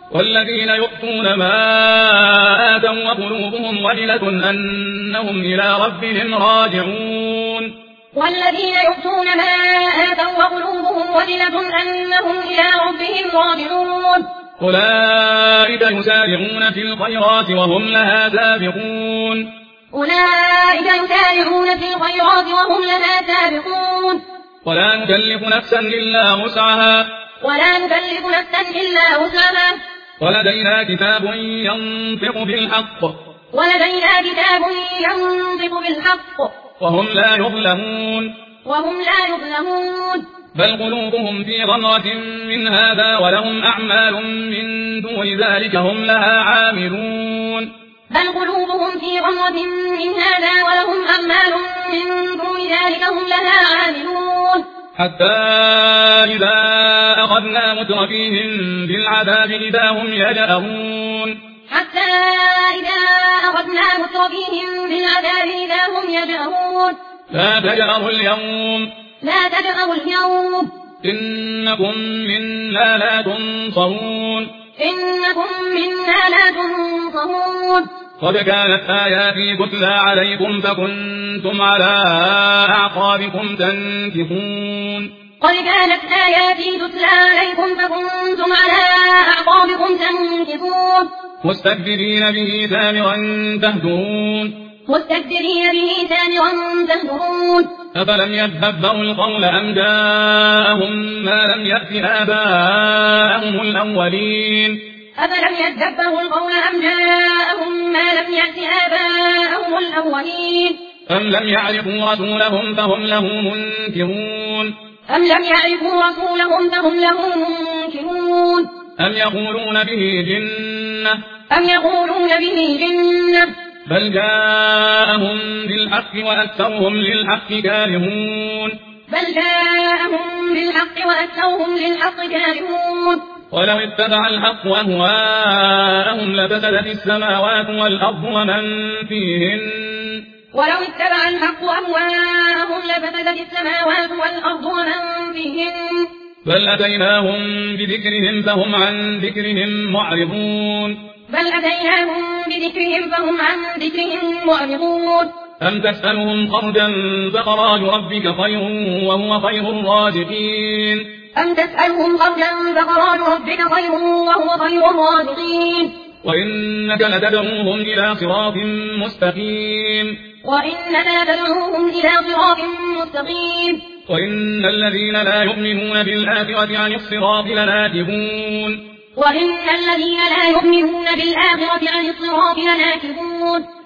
والذين يؤتون ما آتوا وقلوبهم وجلة أنهم إلى ربهم راجعون والذين يؤتون ما آتوا وقلوبهم وجلة أنهم إلى ربهم راجعون أولئك يسارعون في الخيرات وهم لها سابقون أولئك يسارعون في الخيرات وهم لها سابقون ولا نكلف نفسا إلا وسعها ولدينا كتاب ينطق بالحق وهم لا يظلمون بل قلوبهم في غمرة من هذا ولهم أعمال من دون ذلك هم لها عاملون حتى إذا أخذنا مترفيهم بالعذاب إذا هم يجأرون لا تجأروا اليوم إنكم منا لا تنصرون قد كانت آياتي تتلى عليكم فكنتم على أعقابكم تنكثون مستكبرين به سامرا تهجرون أفلم يدبروا القول أم جاءهم ما لم يأت آباءهم الأولين أم لم يعرفوا رسولهم فهم له منكرون أم يقولون به جنة بل جاءهم بالحق وأكثرهم للحق كارهون ولو اتبع الحق أهواءهم لفسدت السماوات والأرض ومن فيهن بل أتيناهم بذكرهم فهم عن ذكرهم معرضون أم تسألهم خرجا فخراج ربك خير وهو خير الرازقين وإنك لتدعوهم إلى صراط مستقيم وإن الذين لا يؤمنون بالآخرة عن الصراط لناكبون